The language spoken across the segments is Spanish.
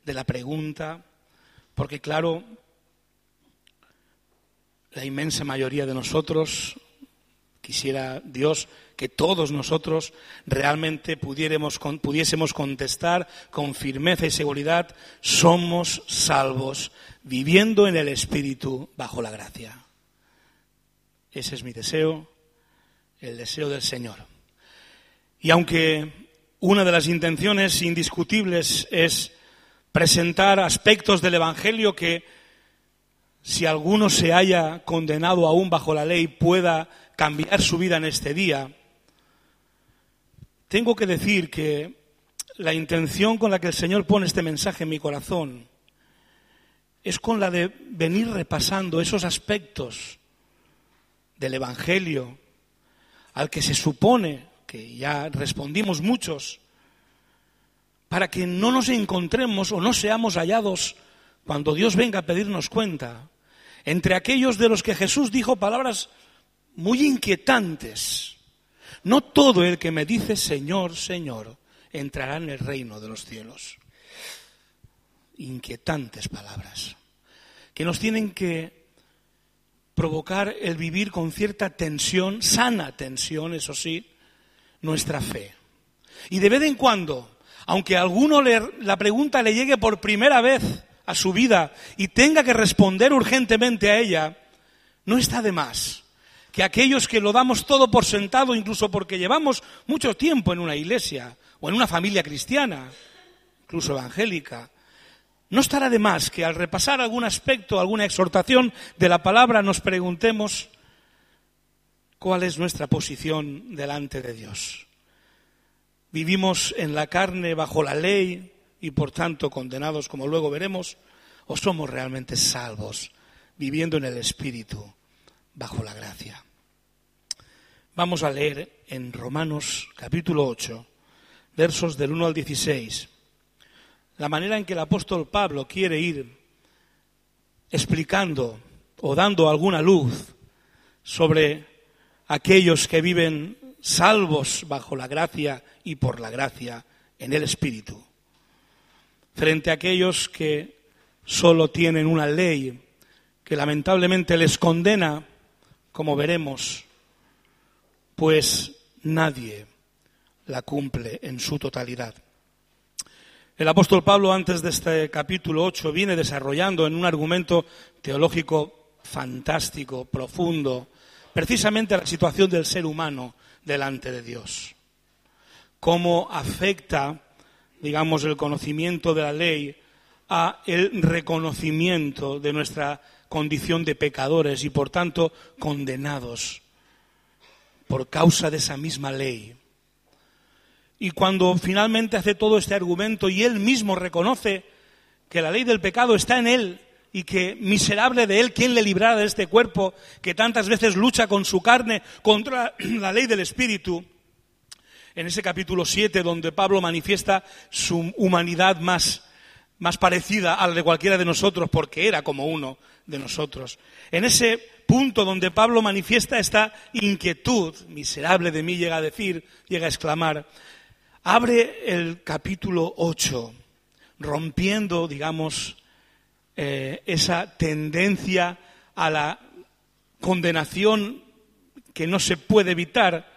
de la pregunta, porque claro, la inmensa mayoría de nosotros, quisiera Dios que todos nosotros realmente pudiésemos contestar con firmeza y seguridad: somos salvos, viviendo en el Espíritu bajo la gracia. Ese es mi deseo, el deseo del Señor. Y aunque una de las intenciones indiscutibles es presentar aspectos del Evangelio que, si alguno se haya condenado aún bajo la ley, pueda cambiar su vida en este día, tengo que decir que la intención con la que el Señor pone este mensaje en mi corazón es con la de venir repasando esos aspectos del Evangelio al que se supone que ya respondimos muchos, para que no nos encontremos o no seamos hallados cuando Dios venga a pedirnos cuenta entre aquellos de los que Jesús dijo palabras muy inquietantes: no todo el que me dice Señor, Señor, entrará en el reino de los cielos. Inquietantes palabras que nos tienen que provocar el vivir con cierta tensión, sana tensión, eso sí, nuestra fe. Y de vez en cuando, aunque a alguno la pregunta le llegue por primera vez a su vida y tenga que responder urgentemente a ella, no está de más que aquellos que lo damos todo por sentado, incluso porque llevamos mucho tiempo en una iglesia o en una familia cristiana, incluso evangélica, no estará de más que al repasar algún aspecto, alguna exhortación de la palabra, nos preguntemos cuál es nuestra posición delante de Dios. ¿Vivimos en la carne bajo la ley y por tanto condenados, como luego veremos, o somos realmente salvos, viviendo en el Espíritu bajo la gracia? Vamos a leer en Romanos capítulo 8, versos del 1 al 16, la manera en que el apóstol Pablo quiere ir explicando o dando alguna luz sobre aquellos que viven salvos bajo la gracia y por la gracia en el Espíritu, frente a aquellos que solo tienen una ley que lamentablemente les condena, como veremos, pues nadie la cumple en su totalidad. El apóstol Pablo, antes de este capítulo 8, viene desarrollando en un argumento teológico fantástico, profundo, precisamente la situación del ser humano delante de Dios. Cómo afecta, digamos, el conocimiento de la ley a el reconocimiento de nuestra condición de pecadores y, por tanto, condenados por causa de esa misma ley. Y cuando finalmente hace todo este argumento y él mismo reconoce que la ley del pecado está en él y que miserable de él, ¿quién le librará de este cuerpo que tantas veces lucha con su carne contra la ley del Espíritu? En ese capítulo 7, donde Pablo manifiesta su humanidad más parecida a la de cualquiera de nosotros, porque era como uno de nosotros. En ese punto donde Pablo manifiesta esta inquietud, miserable de mí, llega a exclamar, abre el capítulo 8, rompiendo, digamos, esa tendencia a la condenación que no se puede evitar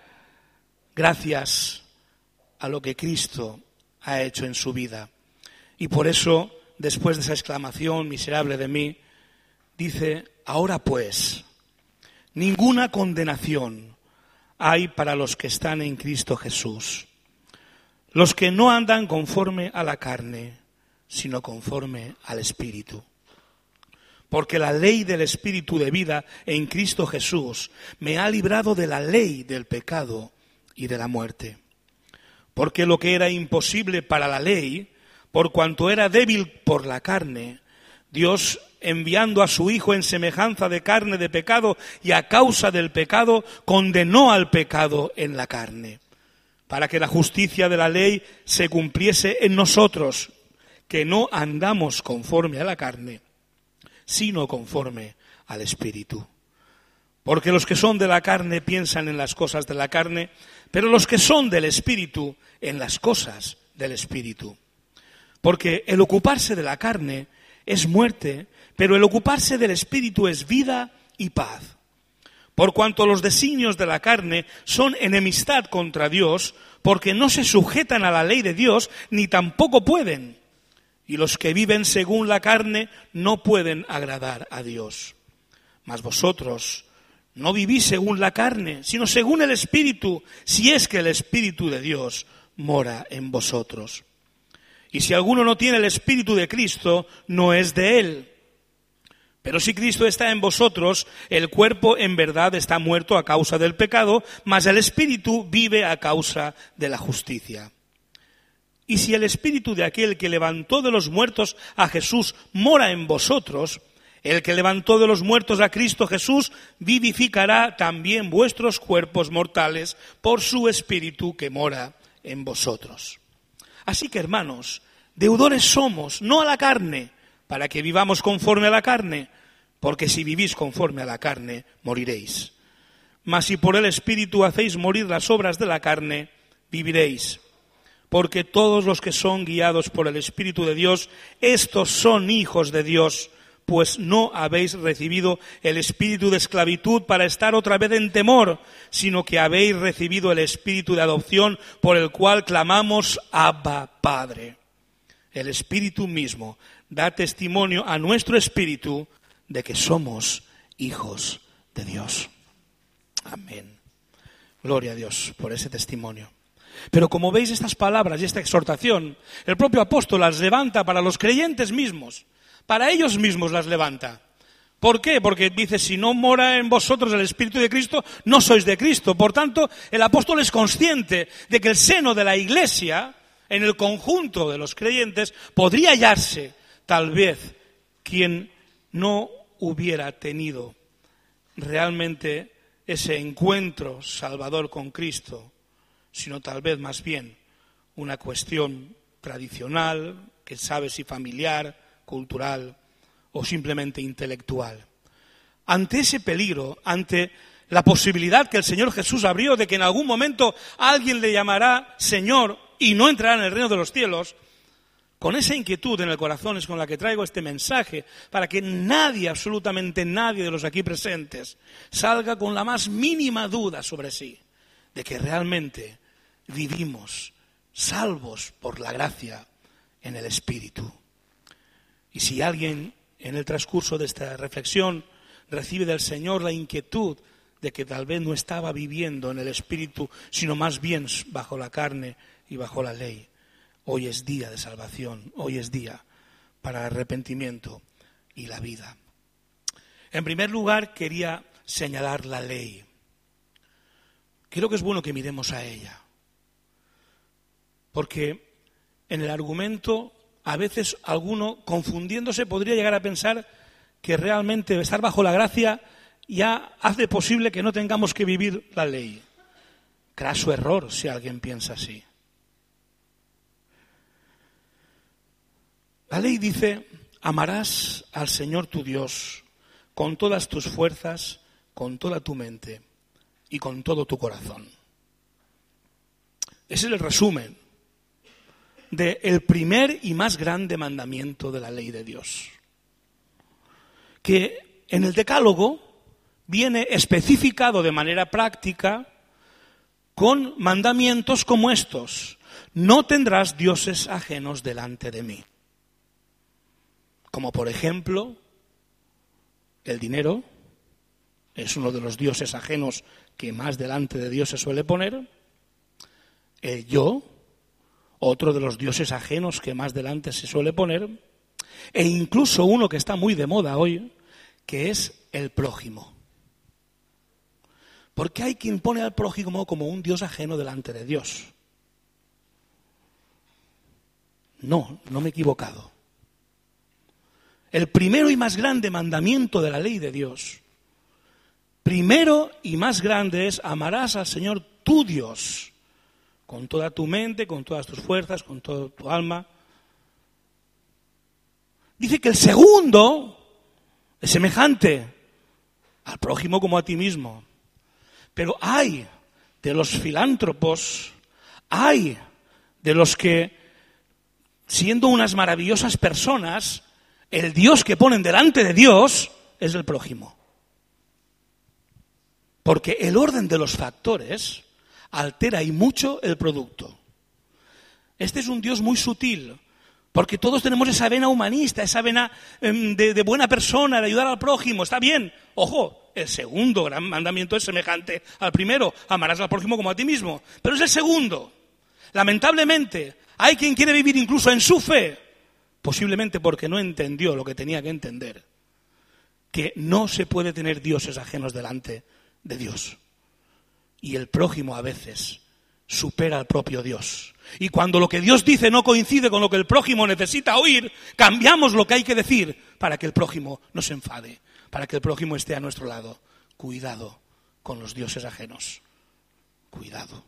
gracias a lo que Cristo ha hecho en su vida. Y por eso, después de esa exclamación, miserable de mí, dice, ahora pues, ninguna condenación hay para los que están en Cristo Jesús, los que no andan conforme a la carne, sino conforme al Espíritu. Porque la ley del Espíritu de vida en Cristo Jesús me ha librado de la ley del pecado y de la muerte. Porque lo que era imposible para la ley, por cuanto era débil por la carne, Dios, enviando a su Hijo en semejanza de carne de pecado y a causa del pecado, condenó al pecado en la carne, para que la justicia de la ley se cumpliese en nosotros, que no andamos conforme a la carne, sino conforme al Espíritu. Porque los que son de la carne piensan en las cosas de la carne, pero los que son del Espíritu en las cosas del Espíritu. Porque el ocuparse de la carne es muerte, pero el ocuparse del Espíritu es vida y paz. Por cuanto los designios de la carne son enemistad contra Dios, porque no se sujetan a la ley de Dios, ni tampoco pueden. Y los que viven según la carne no pueden agradar a Dios. Mas vosotros no vivís según la carne, sino según el Espíritu, si es que el Espíritu de Dios mora en vosotros. Y si alguno no tiene el Espíritu de Cristo, no es de él. Pero si Cristo está en vosotros, el cuerpo en verdad está muerto a causa del pecado, mas el Espíritu vive a causa de la justicia. Y si el Espíritu de aquel que levantó de los muertos a Jesús mora en vosotros, el que levantó de los muertos a Cristo Jesús vivificará también vuestros cuerpos mortales por su Espíritu que mora en vosotros. Así que, hermanos, deudores somos, no a la carne, para que vivamos conforme a la carne, porque si vivís conforme a la carne, moriréis. Mas si por el Espíritu hacéis morir las obras de la carne, viviréis. Porque todos los que son guiados por el Espíritu de Dios, estos son hijos de Dios, pues no habéis recibido el espíritu de esclavitud para estar otra vez en temor, sino que habéis recibido el espíritu de adopción por el cual clamamos Abba, Padre. El Espíritu mismo da testimonio a nuestro espíritu de que somos hijos de Dios. Amén. Gloria a Dios por ese testimonio. Pero como veis, estas palabras y esta exhortación, el propio apóstol las levanta para los creyentes mismos. Para ellos mismos las levanta. ¿Por qué? Porque dice, si no mora en vosotros el Espíritu de Cristo, no sois de Cristo. Por tanto, el apóstol es consciente de que el seno de la Iglesia, en el conjunto de los creyentes, podría hallarse, tal vez, quien no hubiera tenido realmente ese encuentro salvador con Cristo, sino tal vez más bien una cuestión tradicional, que sabe si familiar, cultural o simplemente intelectual. Ante ese peligro, ante la posibilidad que el Señor Jesús abrió de que en algún momento alguien le llamará Señor y no entrará en el reino de los cielos, con esa inquietud en el corazón es con la que traigo este mensaje, para que nadie, absolutamente nadie de los aquí presentes, salga con la más mínima duda sobre sí, de que realmente vivimos salvos por la gracia en el Espíritu. Y si alguien en el transcurso de esta reflexión recibe del Señor la inquietud de que tal vez no estaba viviendo en el Espíritu, sino más bien bajo la carne y bajo la ley, hoy es día de salvación, hoy es día para el arrepentimiento y la vida. En primer lugar, quería señalar la ley. Creo que es bueno que miremos a ella, porque en el argumento a veces alguno, confundiéndose, podría llegar a pensar que realmente estar bajo la gracia ya hace posible que no tengamos que vivir la ley. Craso error si alguien piensa así. La ley dice, amarás al Señor tu Dios con todas tus fuerzas, con toda tu mente y con todo tu corazón. Ese es el resumen del primer y más grande mandamiento de la ley de Dios, que en el Decálogo viene especificado de manera práctica con mandamientos como estos: no tendrás dioses ajenos delante de mí. Como por ejemplo, el dinero es uno de los dioses ajenos que más delante de Dios se suele poner, el yo, otro de los dioses ajenos que más delante se suele poner, e incluso uno que está muy de moda hoy, que es el prójimo. Porque hay quien pone al prójimo como un dios ajeno delante de Dios. No me he equivocado. El primero y más grande mandamiento de la ley de Dios, primero y más grande, es amarás al Señor tu Dios con toda tu mente, con todas tus fuerzas, con toda tu alma. Dice que el segundo es semejante al prójimo como a ti mismo. Pero hay de los filántropos, hay de los que siendo unas maravillosas personas, el Dios que ponen delante de Dios es el prójimo. Porque el orden de los factores altera y mucho el producto. Este es un Dios muy sutil, porque todos tenemos esa vena humanista, esa vena de buena persona, de ayudar al prójimo. Está bien. Ojo, el segundo gran mandamiento es semejante al primero. Amarás al prójimo como a ti mismo. Pero es el segundo. Lamentablemente, hay quien quiere vivir incluso en su fe, posiblemente porque no entendió lo que tenía que entender, que no se puede tener dioses ajenos delante de Dios. Y el prójimo a veces supera al propio Dios. Y cuando lo que Dios dice no coincide con lo que el prójimo necesita oír, cambiamos lo que hay que decir para que el prójimo no se enfade, para que el prójimo esté a nuestro lado. Cuidado con los dioses ajenos. Cuidado.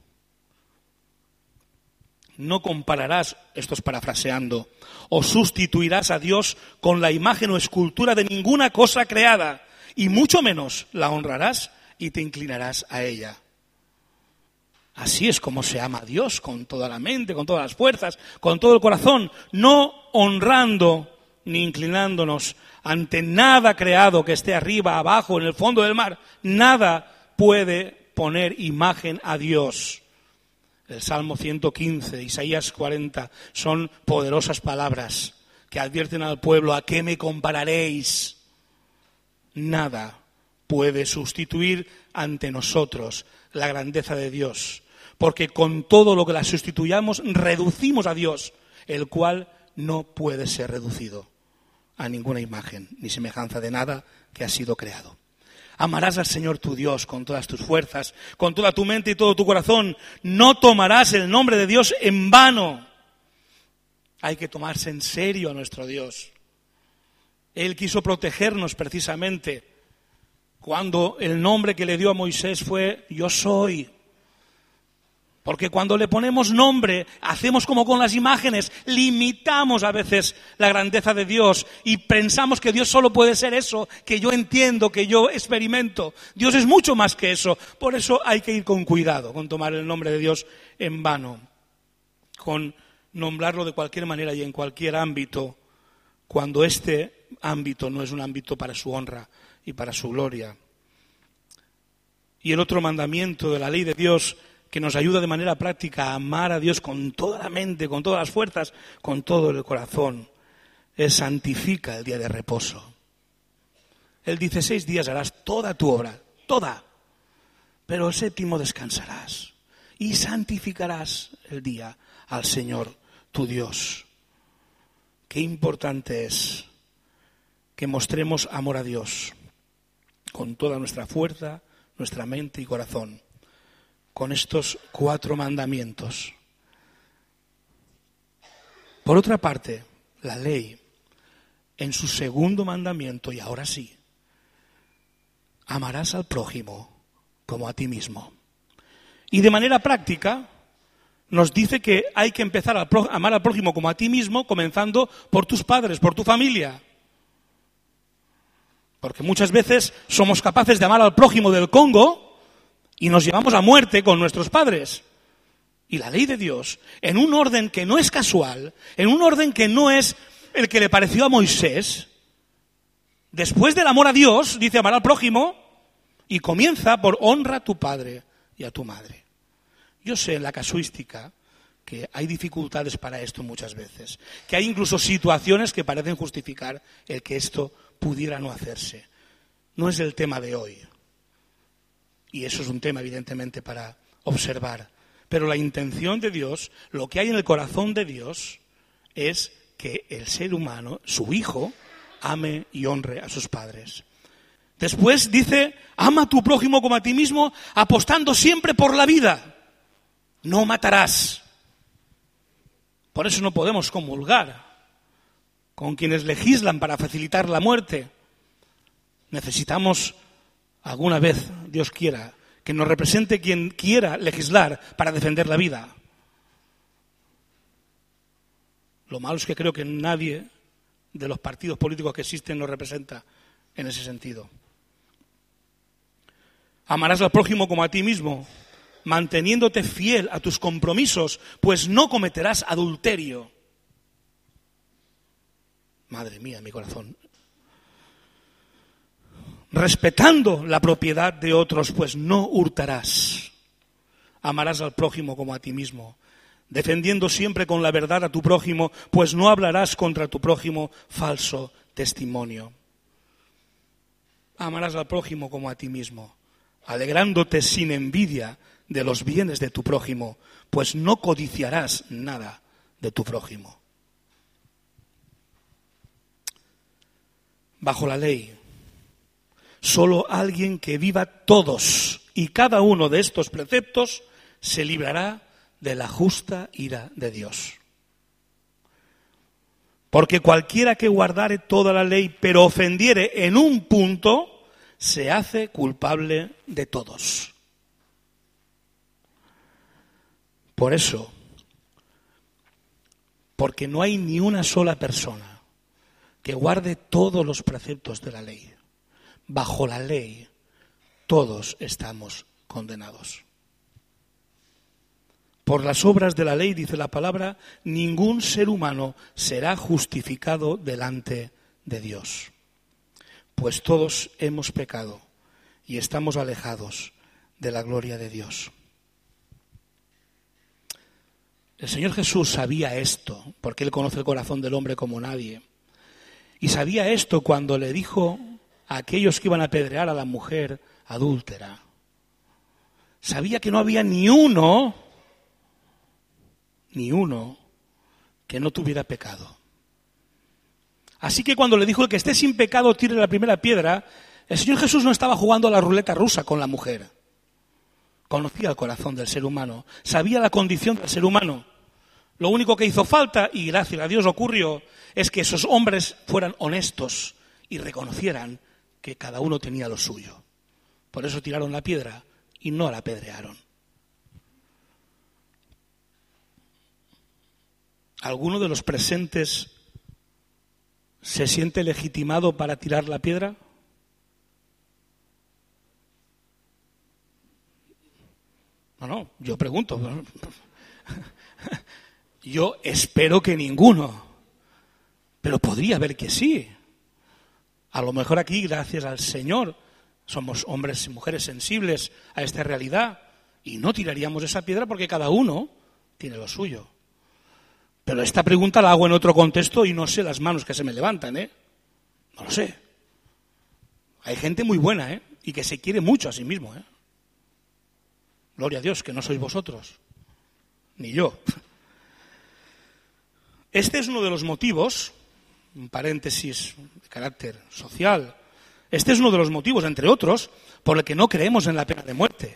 No compararás, esto es parafraseando, o sustituirás a Dios con la imagen o escultura de ninguna cosa creada, y mucho menos la honrarás y te inclinarás a ella. Así es como se ama a Dios, con toda la mente, con todas las fuerzas, con todo el corazón, no honrando ni inclinándonos ante nada creado que esté arriba, abajo, en el fondo del mar. Nada puede poner imagen a Dios. El Salmo 115, Isaías 40, son poderosas palabras que advierten al pueblo: ¿a qué me compararéis? Nada puede sustituir ante nosotros la grandeza de Dios, porque con todo lo que la sustituyamos reducimos a Dios, el cual no puede ser reducido a ninguna imagen ni semejanza de nada que ha sido creado. Amarás al Señor tu Dios con todas tus fuerzas, con toda tu mente y todo tu corazón. No tomarás el nombre de Dios en vano. Hay que tomarse en serio a nuestro Dios. Él quiso protegernos precisamente cuando el nombre que le dio a Moisés fue Yo soy. Porque cuando le ponemos nombre, hacemos como con las imágenes, limitamos a veces la grandeza de Dios y pensamos que Dios solo puede ser eso, que yo entiendo, que yo experimento. Dios es mucho más que eso. Por eso hay que ir con cuidado, con tomar el nombre de Dios en vano, con nombrarlo de cualquier manera y en cualquier ámbito, cuando este ámbito no es un ámbito para su honra y para su gloria. Y el otro mandamiento de la ley de Dios que nos ayuda de manera práctica a amar a Dios con toda la mente, con todas las fuerzas, con todo el corazón, es santifica el día de reposo. Él dice: 6 días harás toda tu obra, toda, pero el 7º descansarás y santificarás el día al Señor tu Dios. Qué importante es que mostremos amor a Dios con toda nuestra fuerza, nuestra mente y corazón, con estos 4 mandamientos. Por otra parte, la ley, en su segundo mandamiento, y ahora sí, amarás al prójimo como a ti mismo. Y de manera práctica nos dice que hay que empezar a amar al prójimo como a ti mismo, comenzando por tus padres, por tu familia. Porque muchas veces somos capaces de amar al prójimo del Congo y nos llevamos a muerte con nuestros padres. Y la ley de Dios, en un orden que no es casual, en un orden que no es el que le pareció a Moisés, después del amor a Dios, dice amar al prójimo, y comienza por honra a tu padre y a tu madre. Yo sé en la casuística que hay dificultades para esto muchas veces, que hay incluso situaciones que parecen justificar el que esto pudiera no hacerse. No es el tema de hoy. Y eso es un tema, evidentemente, para observar. Pero la intención de Dios, lo que hay en el corazón de Dios, es que el ser humano, su hijo, ame y honre a sus padres. Después dice: ama a tu prójimo como a ti mismo, apostando siempre por la vida. No matarás. Por eso no podemos comulgar con quienes legislan para facilitar la muerte. Necesitamos, alguna vez, Dios quiera, que nos represente quien quiera legislar para defender la vida. Lo malo es que creo que nadie de los partidos políticos que existen nos representa en ese sentido. Amarás al prójimo como a ti mismo, manteniéndote fiel a tus compromisos, pues no cometerás adulterio. Madre mía, mi corazón. Respetando la propiedad de otros, pues no hurtarás. Amarás al prójimo como a ti mismo. Defendiendo siempre con la verdad a tu prójimo, pues no hablarás contra tu prójimo falso testimonio. Amarás al prójimo como a ti mismo, alegrándote sin envidia de los bienes de tu prójimo, pues no codiciarás nada de tu prójimo. Bajo la ley, solo alguien que viva todos y cada uno de estos preceptos se librará de la justa ira de Dios. Porque cualquiera que guardare toda la ley, pero ofendiere en un punto, se hace culpable de todos. Por eso, porque no hay ni una sola persona que guarde todos los preceptos de la ley. Bajo la ley, todos estamos condenados. Por las obras de la ley, dice la palabra, ningún ser humano será justificado delante de Dios. Pues todos hemos pecado y estamos alejados de la gloria de Dios. El Señor Jesús sabía esto, porque Él conoce el corazón del hombre como nadie. Y sabía esto cuando le dijo a aquellos que iban a apedrear a la mujer adúltera. Sabía que no había ni uno que no tuviera pecado. Así que cuando le dijo, el que esté sin pecado tire la primera piedra, el Señor Jesús no estaba jugando a la ruleta rusa con la mujer. Conocía el corazón del ser humano, sabía la condición del ser humano. Lo único que hizo falta, y gracias a Dios ocurrió, es que esos hombres fueran honestos y reconocieran que cada uno tenía lo suyo. Por eso tiraron la piedra y no la apedrearon. ¿Alguno de los presentes se siente legitimado para tirar la piedra? No, yo pregunto. Yo espero que ninguno, pero podría haber que sí. A lo mejor aquí, gracias al Señor, somos hombres y mujeres sensibles a esta realidad y no tiraríamos esa piedra porque cada uno tiene lo suyo. Pero esta pregunta la hago en otro contexto y no sé las manos que se me levantan, No lo sé. Hay gente muy buena, y que se quiere mucho a sí mismo, Gloria a Dios, que no sois vosotros, ni yo. Este es uno de los motivos, un paréntesis de carácter social, este es uno de los motivos, entre otros, por el que no creemos en la pena de muerte.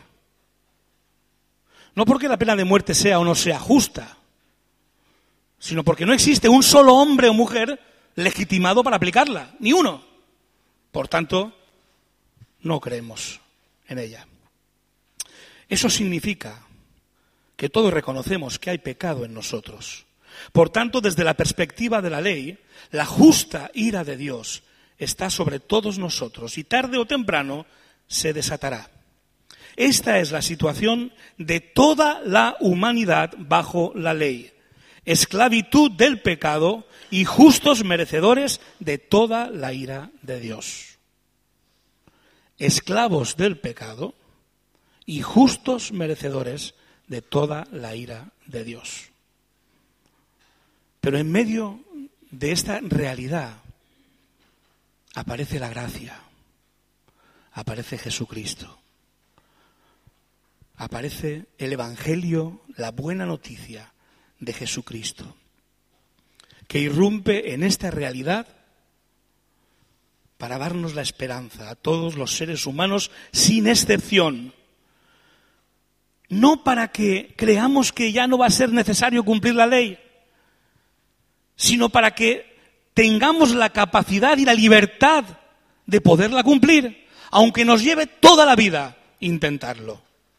No porque la pena de muerte sea o no sea justa, sino porque no existe un solo hombre o mujer legitimado para aplicarla, ni uno. Por tanto, no creemos en ella. Eso significa que todos reconocemos que hay pecado en nosotros. Por tanto, desde la perspectiva de la ley, la justa ira de Dios está sobre todos nosotros y tarde o temprano se desatará. Esta es la situación de toda la humanidad bajo la ley. Esclavitud del pecado y justos merecedores de toda la ira de Dios. Esclavos del pecado y justos merecedores de toda la ira de Dios. Pero en medio de esta realidad aparece la gracia, aparece Jesucristo, aparece el Evangelio, la buena noticia de Jesucristo, que irrumpe en esta realidad para darnos la esperanza a todos los seres humanos sin excepción. No para que creamos que ya no va a ser necesario cumplir la ley, sino para que tengamos la capacidad y la libertad de poderla cumplir, aunque nos lleve toda la vida intentarlo.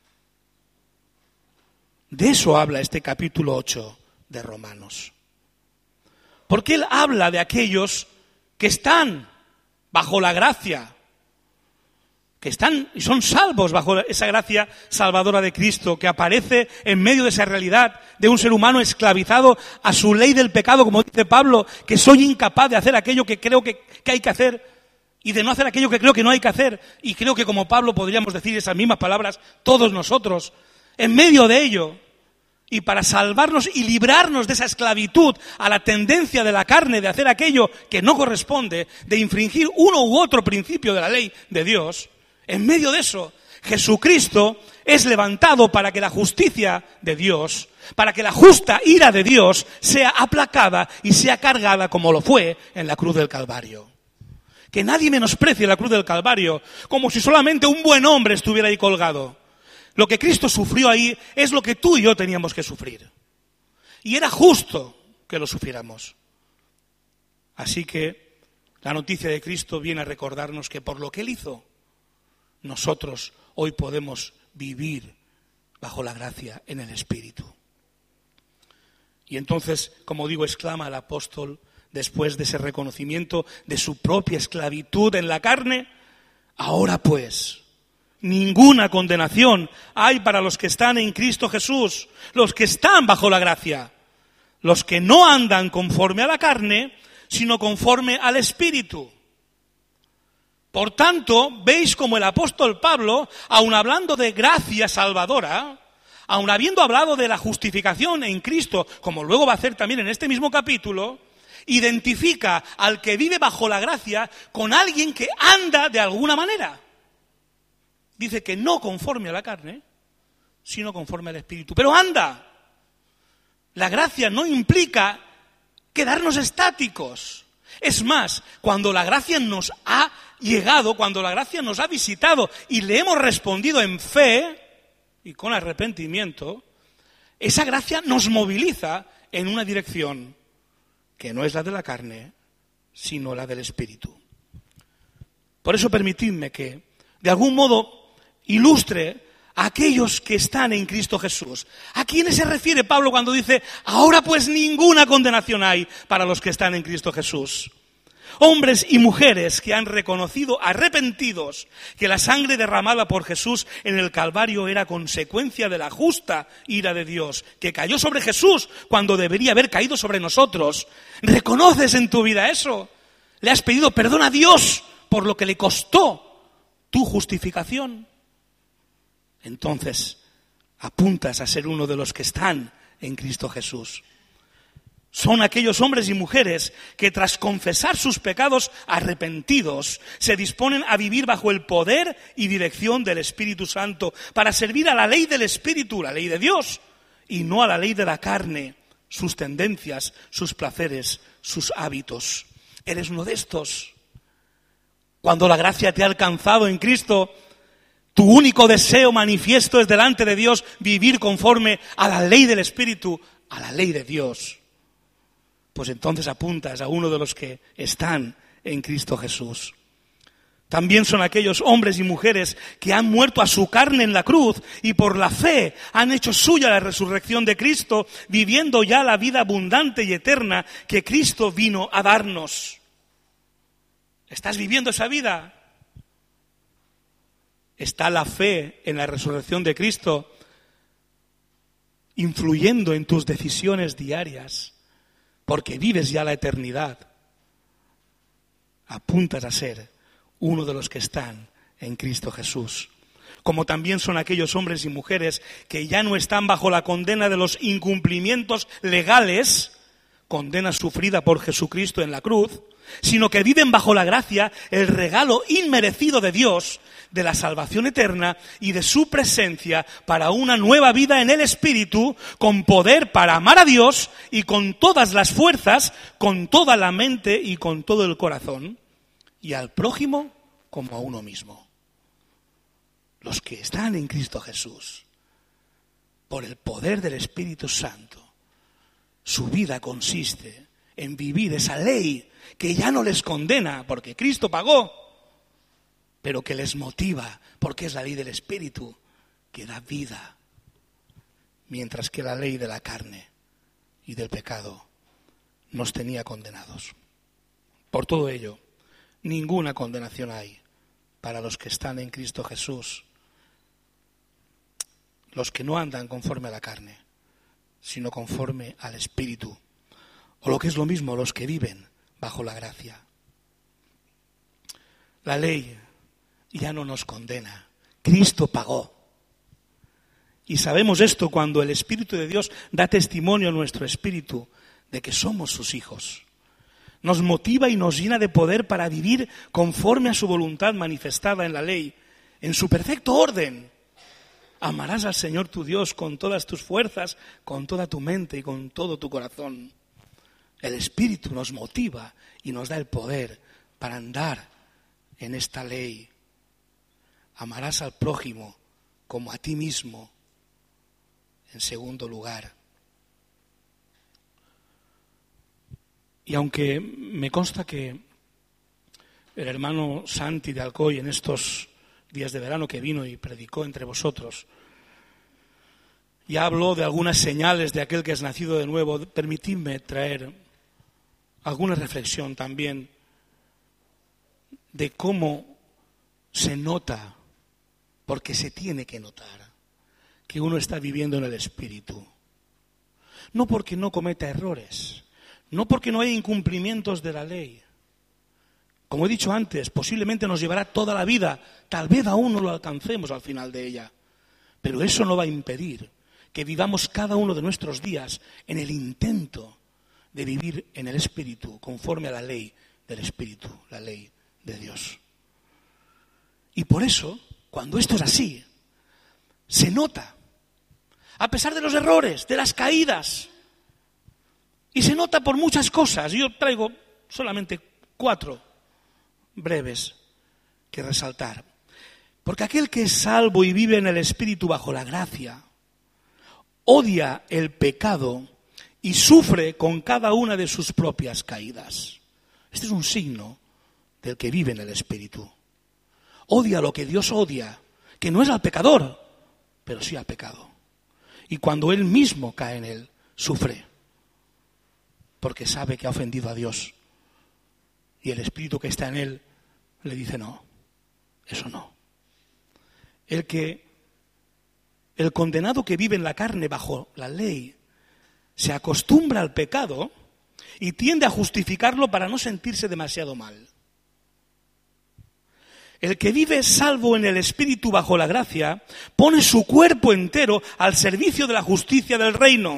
De eso habla este capítulo 8 de Romanos. Porque él habla de aquellos que están bajo la gracia, que están y son salvos bajo esa gracia salvadora de Cristo, que aparece en medio de esa realidad de un ser humano esclavizado a su ley del pecado, como dice Pablo, que soy incapaz de hacer aquello que creo que hay que hacer y de no hacer aquello que creo que no hay que hacer. Y creo que como Pablo podríamos decir esas mismas palabras todos nosotros. En medio de ello, y para salvarnos y librarnos de esa esclavitud a la tendencia de la carne de hacer aquello que no corresponde, de infringir uno u otro principio de la ley de Dios, en medio de eso, Jesucristo es levantado para que la justicia de Dios, para que la justa ira de Dios sea aplacada y sea cargada como lo fue en la cruz del Calvario. Que nadie menosprecie la cruz del Calvario como si solamente un buen hombre estuviera ahí colgado. Lo que Cristo sufrió ahí es lo que tú y yo teníamos que sufrir. Y era justo que lo sufriéramos. Así que la noticia de Cristo viene a recordarnos que por lo que Él hizo, nosotros hoy podemos vivir bajo la gracia en el Espíritu. Y entonces, como digo, exclama el apóstol, después de ese reconocimiento de su propia esclavitud en la carne, ahora pues, ninguna condenación hay para los que están en Cristo Jesús, los que están bajo la gracia, los que no andan conforme a la carne, sino conforme al Espíritu. Por tanto, veis como el apóstol Pablo, aun hablando de gracia salvadora, aun habiendo hablado de la justificación en Cristo, como luego va a hacer también en este mismo capítulo, identifica al que vive bajo la gracia con alguien que anda de alguna manera. Dice que no conforme a la carne, sino conforme al Espíritu. Pero anda. La gracia no implica quedarnos estáticos. Es más, cuando la gracia nos ha llegado, cuando la gracia nos ha visitado y le hemos respondido en fe y con arrepentimiento, esa gracia nos moviliza en una dirección que no es la de la carne, sino la del Espíritu. Por eso permitidme que, de algún modo, ilustre a aquellos que están en Cristo Jesús. ¿A quiénes se refiere Pablo cuando dice, ahora pues ninguna condenación hay para los que están en Cristo Jesús? Hombres y mujeres que han reconocido, arrepentidos, que la sangre derramada por Jesús en el Calvario era consecuencia de la justa ira de Dios, que cayó sobre Jesús cuando debería haber caído sobre nosotros. ¿Reconoces en tu vida eso? ¿Le has pedido perdón a Dios por lo que le costó tu justificación? Entonces, apuntas a ser uno de los que están en Cristo Jesús. Son aquellos hombres y mujeres que tras confesar sus pecados arrepentidos se disponen a vivir bajo el poder y dirección del Espíritu Santo para servir a la ley del Espíritu, la ley de Dios, y no a la ley de la carne, sus tendencias, sus placeres, sus hábitos. Eres uno de estos. Cuando la gracia te ha alcanzado en Cristo, tu único deseo manifiesto es delante de Dios vivir conforme a la ley del Espíritu, a la ley de Dios. Pues entonces apuntas a uno de los que están en Cristo Jesús. También son aquellos hombres y mujeres que han muerto a su carne en la cruz y por la fe han hecho suya la resurrección de Cristo, viviendo ya la vida abundante y eterna que Cristo vino a darnos. ¿Estás viviendo esa vida? ¿Está la fe en la resurrección de Cristo influyendo en tus decisiones diarias? Porque vives ya la eternidad. Apuntas a ser uno de los que están en Cristo Jesús. Como también son aquellos hombres y mujeres que ya no están bajo la condena de los incumplimientos legales, condena sufrida por Jesucristo en la cruz, sino que viven bajo la gracia, el regalo inmerecido de Dios, de la salvación eterna y de su presencia para una nueva vida en el Espíritu, con poder para amar a Dios y con todas las fuerzas, con toda la mente y con todo el corazón, y al prójimo como a uno mismo. Los que están en Cristo Jesús, por el poder del Espíritu Santo, su vida consiste en vivir esa ley que ya no les condena porque Cristo pagó, pero que les motiva porque es la ley del Espíritu que da vida, mientras que la ley de la carne y del pecado nos tenía condenados. Por todo ello, ninguna condenación hay para los que están en Cristo Jesús, los que no andan conforme a la carne, sino conforme al Espíritu, o lo que es lo mismo, los que viven bajo la gracia. La ley ya no nos condena, Cristo pagó. Y sabemos esto cuando el Espíritu de Dios da testimonio a nuestro espíritu de que somos sus hijos. Nos motiva y nos llena de poder para vivir conforme a su voluntad manifestada en la ley, en su perfecto orden. Amarás al Señor tu Dios con todas tus fuerzas, con toda tu mente y con todo tu corazón. El Espíritu nos motiva y nos da el poder para andar en esta ley. Amarás al prójimo como a ti mismo. En segundo lugar. Y aunque me consta que el hermano Santi de Alcoy en estos días de verano que vino y predicó entre vosotros, ya habló de algunas señales de aquel que es nacido de nuevo, permitidme traer alguna reflexión también de cómo se nota, porque se tiene que notar, que uno está viviendo en el Espíritu. No porque no cometa errores, no porque no haya incumplimientos de la ley. Como he dicho antes, posiblemente nos llevará toda la vida, tal vez aún no lo alcancemos al final de ella, pero eso no va a impedir que vivamos cada uno de nuestros días en el intento de vivir en el Espíritu, conforme a la ley del Espíritu, la ley de Dios. Y por eso, cuando esto es así, se nota, a pesar de los errores, de las caídas, y se nota por muchas cosas. Yo traigo solamente 4 breves que resaltar. Porque aquel que es salvo y vive en el Espíritu bajo la gracia, odia el pecado y sufre con cada una de sus propias caídas. Este es un signo del que vive en el Espíritu. Odia lo que Dios odia, que no es al pecador, pero sí al pecado. Y cuando él mismo cae en él, sufre, porque sabe que ha ofendido a Dios. Y el Espíritu que está en él le dice no, eso no. El condenado que vive en la carne bajo la ley se acostumbra al pecado y tiende a justificarlo para no sentirse demasiado mal. El que vive salvo en el Espíritu bajo la gracia pone su cuerpo entero al servicio de la justicia del reino.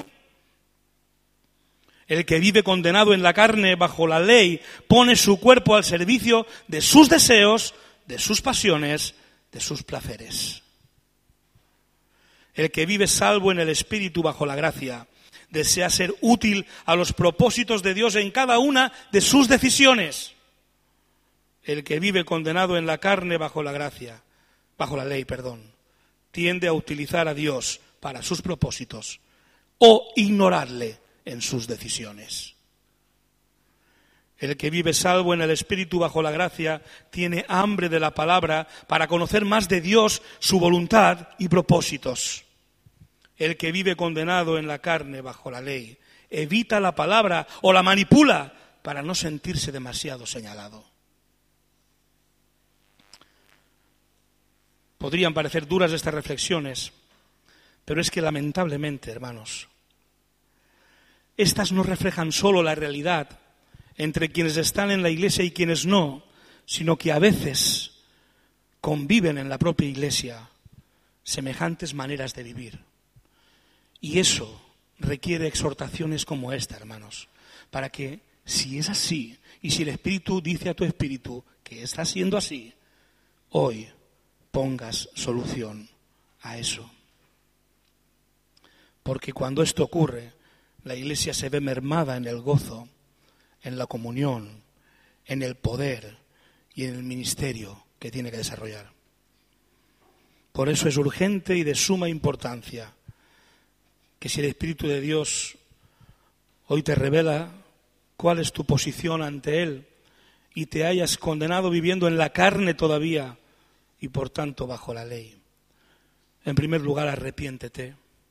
El que vive condenado en la carne bajo la ley pone su cuerpo al servicio de sus deseos, de sus pasiones, de sus placeres. El que vive salvo en el Espíritu bajo la gracia desea ser útil a los propósitos de Dios en cada una de sus decisiones. El que vive condenado en la carne bajo la gracia, bajo la ley, tiende a utilizar a Dios para sus propósitos o ignorarle en sus decisiones. El que vive salvo en el Espíritu bajo la gracia tiene hambre de la palabra para conocer más de Dios, su voluntad y propósitos. El que vive condenado en la carne bajo la ley evita la palabra o la manipula para no sentirse demasiado señalado. Podrían parecer duras estas reflexiones, pero es que lamentablemente, hermanos, estas no reflejan solo la realidad entre quienes están en la iglesia y quienes no, sino que a veces conviven en la propia iglesia semejantes maneras de vivir. Y eso requiere exhortaciones como esta, hermanos, para que si es así, y si el Espíritu dice a tu espíritu que está siendo así, hoy pongas solución a eso. Porque cuando esto ocurre, la iglesia se ve mermada en el gozo, en la comunión, en el poder y en el ministerio que tiene que desarrollar. Por eso es urgente y de suma importancia que si el Espíritu de Dios hoy te revela cuál es tu posición ante Él y te hayas condenado viviendo en la carne todavía y por tanto bajo la ley, en primer lugar arrepiéntete.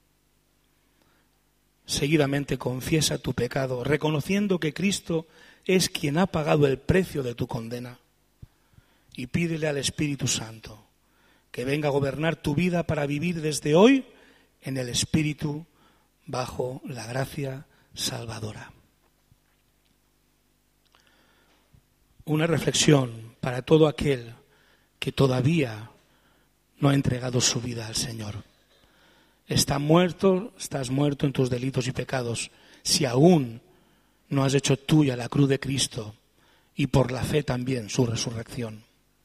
Seguidamente confiesa tu pecado, reconociendo que Cristo es quien ha pagado el precio de tu condena. y pídele al Espíritu Santo que venga a gobernar tu vida para vivir desde hoy en el Espíritu bajo la gracia salvadora. Una reflexión para todo aquel que todavía no ha entregado su vida al Señor. Estás muerto en tus delitos y pecados, si aún no has hecho tuya la cruz de Cristo y por la fe también su resurrección.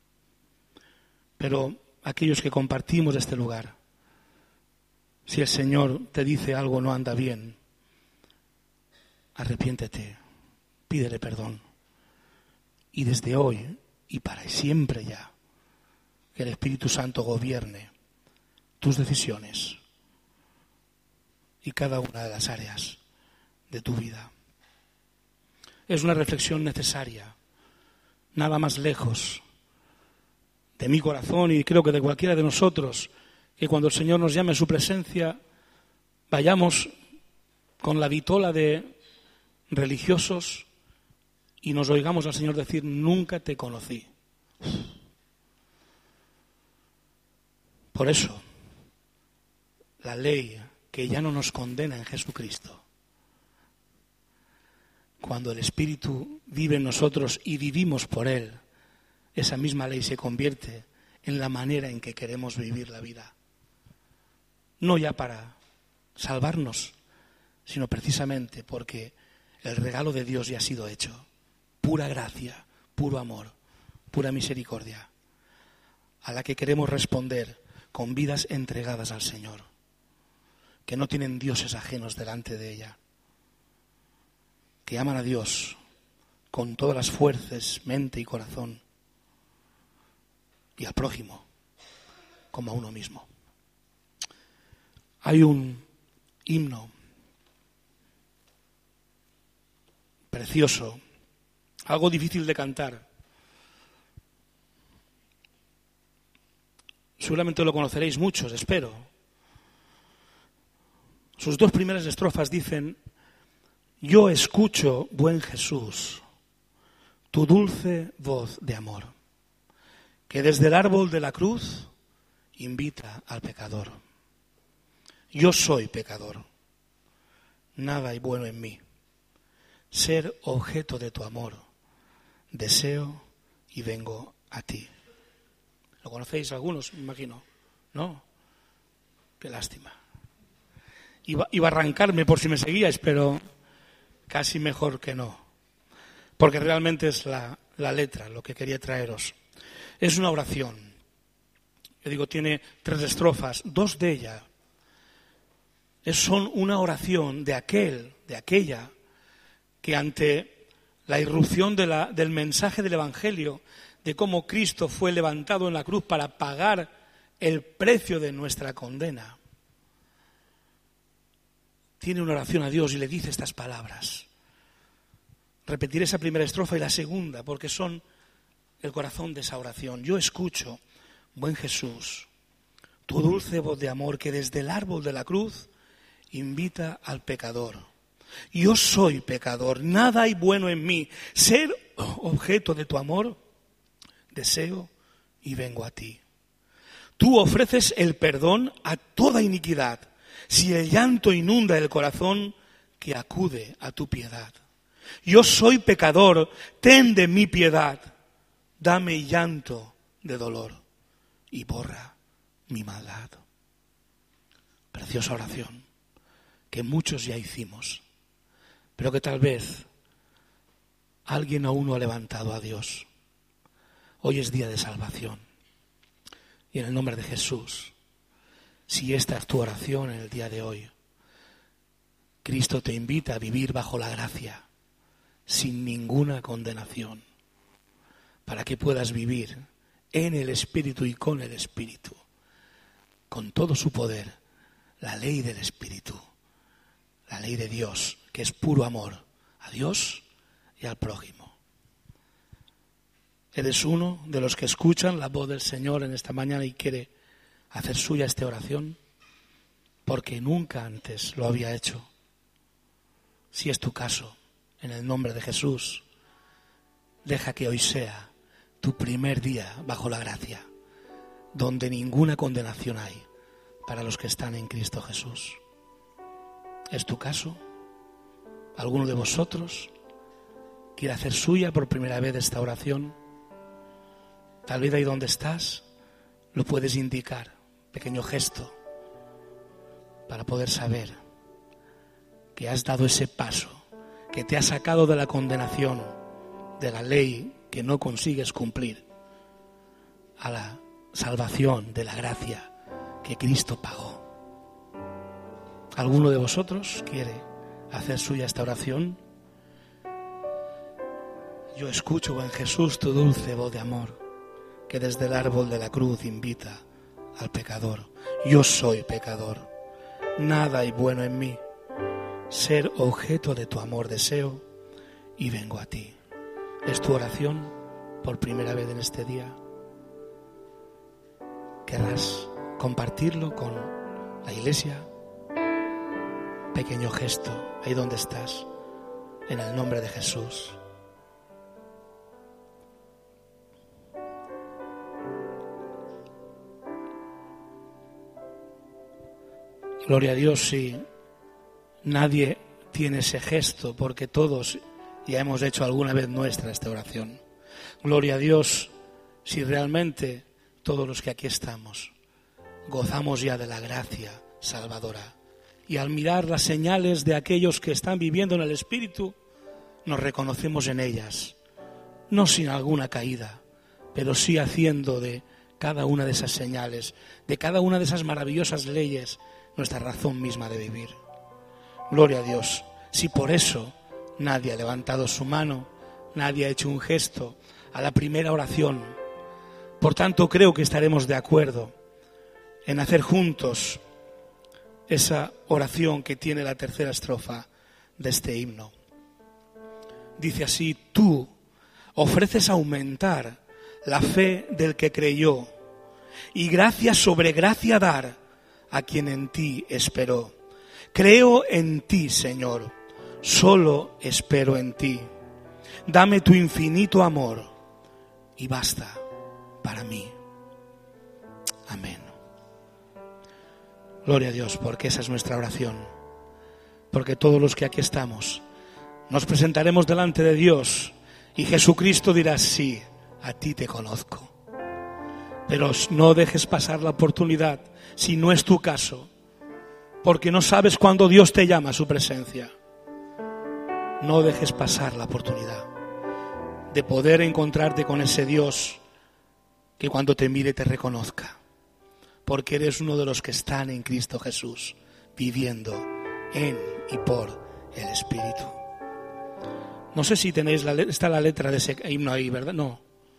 Pero aquellos que compartimos este lugar, si el Señor te dice algo no anda bien, arrepiéntete, pídele perdón. Y desde hoy y para siempre ya, que el Espíritu Santo gobierne tus decisiones y cada una de las áreas de tu vida. Es una reflexión necesaria, nada más lejos de mi corazón y creo que de cualquiera de nosotros, que cuando el Señor nos llame a su presencia, vayamos con la vitola de religiosos y nos oigamos al Señor decir: nunca te conocí. Por eso, la ley que ya no nos condena en Jesucristo, cuando el Espíritu vive en nosotros y vivimos por Él, esa misma ley se convierte en la manera en que queremos vivir la vida. No ya para salvarnos, sino precisamente porque el regalo de Dios ya ha sido hecho. Pura gracia, puro amor, pura misericordia, a la que queremos responder con vidas entregadas al Señor, que no tienen dioses ajenos delante de ella, que aman a Dios con todas las fuerzas, mente y corazón, y al prójimo como a uno mismo. Hay un himno precioso, algo difícil de cantar. Seguramente lo conoceréis muchos, espero. Sus dos primeras estrofas dicen: yo escucho, buen Jesús, tu dulce voz de amor, que desde el árbol de la cruz invita al pecador. Yo soy pecador, nada hay bueno en mí. Ser objeto de tu amor, deseo y vengo a ti. ¿Lo conocéis algunos, me imagino? ¿No? Qué lástima. Iba a arrancarme por si me seguíais, pero casi mejor que no. Porque realmente es la letra lo que quería traeros. Es una oración. Yo digo, tiene 3 estrofas, 2 de ellas son una oración de aquella que ante la irrupción del mensaje del Evangelio, de cómo Cristo fue levantado en la cruz para pagar el precio de nuestra condena, tiene una oración a Dios y le dice estas palabras. Repetiré esa primera estrofa y la segunda, porque son el corazón de esa oración. Yo escucho, buen Jesús, tu dulce voz de amor que desde el árbol de la cruz invita al pecador. Yo soy pecador, nada hay bueno en mí. Ser objeto de tu amor, deseo y vengo a ti. Tú ofreces el perdón a toda iniquidad. Si el llanto inunda el corazón, que acude a tu piedad. Yo soy pecador, ten de mí piedad. Dame llanto de dolor y borra mi maldad. Preciosa oración que muchos ya hicimos, pero que tal vez alguien aún no ha levantado a Dios. Hoy es día de salvación. Y en el nombre de Jesús, si esta es tu oración en el día de hoy, Cristo te invita a vivir bajo la gracia, sin ninguna condenación, para que puedas vivir en el Espíritu y con el Espíritu, con todo su poder, la ley del Espíritu, la ley de Dios, que es puro amor a Dios y al prójimo. ¿Eres uno de los que escuchan la voz del Señor en esta mañana y quiere hacer suya esta oración? Porque nunca antes lo había hecho. Si es tu caso, en el nombre de Jesús, deja que hoy sea tu primer día bajo la gracia, donde ninguna condenación hay para los que están en Cristo Jesús. ¿Es tu caso? ¿Alguno de vosotros quiere hacer suya por primera vez esta oración? Tal vez ahí donde estás lo puedes indicar, pequeño gesto, para poder saber que has dado ese paso, que te ha sacado de la condenación, de la ley que no consigues cumplir, a la salvación de la gracia que Cristo pagó. ¿Alguno de vosotros quiere hacer suya esta oración? Yo escucho, buen Jesús, tu dulce voz de amor, que desde el árbol de la cruz invita al pecador. Yo soy pecador, nada hay bueno en mí. Ser objeto de tu amor deseo y vengo a ti. ¿Es tu oración por primera vez en este día? ¿Querrás compartirlo con la iglesia? Pequeño gesto, ahí donde estás, en el nombre de Jesús. Gloria a Dios si nadie tiene ese gesto, porque todos ya hemos hecho alguna vez nuestra esta oración. Gloria a Dios si realmente todos los que aquí estamos gozamos ya de la gracia salvadora. Y al mirar las señales de aquellos que están viviendo en el Espíritu, nos reconocemos en ellas, no sin alguna caída, pero sí haciendo de cada una de esas señales, de cada una de esas maravillosas leyes, nuestra razón misma de vivir. Gloria a Dios, si por eso nadie ha levantado su mano, nadie ha hecho un gesto a la primera oración. Por tanto, creo que estaremos de acuerdo en hacer juntos esa oración que tiene la tercera estrofa de este himno. Dice así: tú ofreces aumentar la fe del que creyó y gracia sobre gracia dar a quien en ti esperó. Creo en ti, Señor, solo espero en ti. Dame tu infinito amor y basta para mí. Amén. Gloria a Dios, porque esa es nuestra oración. Porque todos los que aquí estamos nos presentaremos delante de Dios y Jesucristo dirá: sí, a ti te conozco. Pero no dejes pasar la oportunidad, si no es tu caso, porque no sabes cuándo Dios te llama a su presencia. No dejes pasar la oportunidad de poder encontrarte con ese Dios que cuando te mire te reconozca, porque eres uno de los que están en Cristo Jesús, viviendo en y por el Espíritu. No sé si tenéis está la letra de ese himno ahí, ¿verdad? No.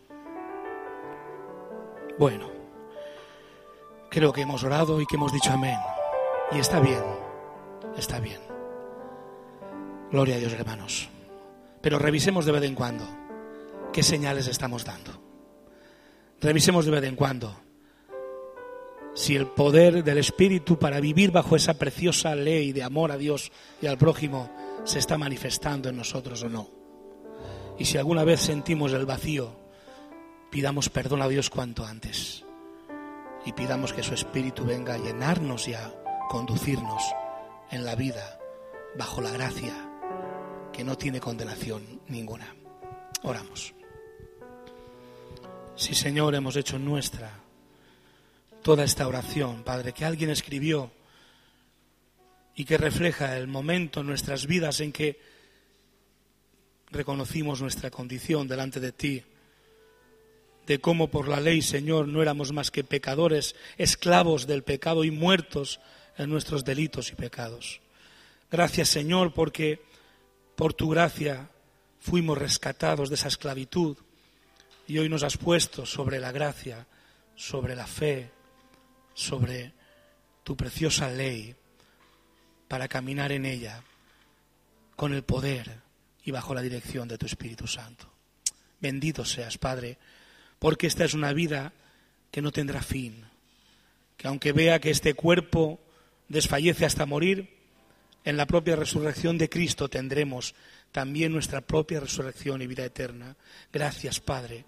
Bueno, creo que hemos orado y que hemos dicho amén. Y está bien, está bien. Gloria a Dios, hermanos. Pero revisemos de vez en cuando qué señales estamos dando. Revisemos de vez en cuando si el poder del Espíritu para vivir bajo esa preciosa ley de amor a Dios y al prójimo se está manifestando en nosotros o no. Y si alguna vez sentimos el vacío, pidamos perdón a Dios cuanto antes. Y pidamos que su Espíritu venga a llenarnos y a conducirnos en la vida bajo la gracia que no tiene condenación ninguna. Oramos. Sí, Señor, hemos hecho nuestra toda esta oración, Padre, que alguien escribió y que refleja el momento en nuestras vidas en que reconocimos nuestra condición delante de ti, de cómo por la ley, Señor, no éramos más que pecadores, esclavos del pecado y muertos en nuestros delitos y pecados. Gracias, Señor, porque por tu gracia fuimos rescatados de esa esclavitud y hoy nos has puesto sobre la gracia, sobre la fe, sobre tu preciosa ley, para caminar en ella con el poder y bajo la dirección de tu Espíritu Santo. Bendito seas, Padre, porque esta es una vida que no tendrá fin, que aunque vea que este cuerpo desfallece hasta morir, en la propia resurrección de Cristo tendremos también nuestra propia resurrección y vida eterna. Gracias, Padre,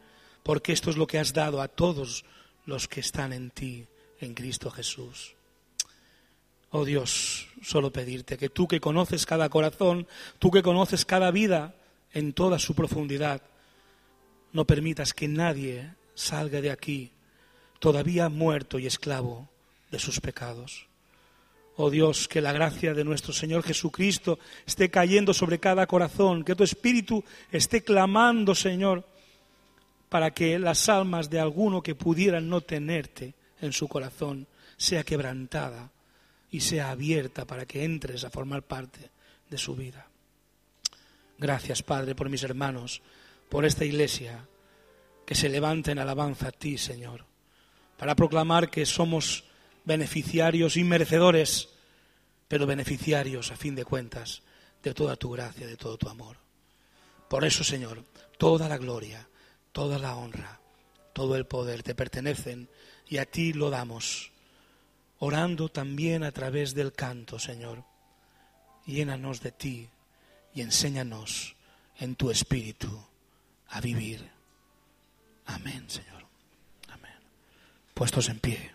porque esto es lo que has dado a todos los que están en ti, en Cristo Jesús. Oh Dios, solo pedirte que tú que conoces cada corazón, tú que conoces cada vida en toda su profundidad, no permitas que nadie salga de aquí todavía muerto y esclavo de sus pecados. Oh Dios, que la gracia de nuestro Señor Jesucristo esté cayendo sobre cada corazón, que tu Espíritu esté clamando, Señor, para que las almas de alguno que pudieran no tenerte en su corazón sea quebrantada y sea abierta para que entres a formar parte de su vida. Gracias, Padre, por mis hermanos, por esta iglesia, que se levanta en alabanza a ti, Señor, para proclamar que somos beneficiarios y merecedores, pero beneficiarios, a fin de cuentas, de toda tu gracia, de todo tu amor. Por eso, Señor, toda la gloria, toda la honra, todo el poder te pertenecen y a ti lo damos, orando también a través del canto, Señor. Llénanos de ti y enséñanos en tu Espíritu a vivir. Amén, Señor. Amén. Puestos en pie.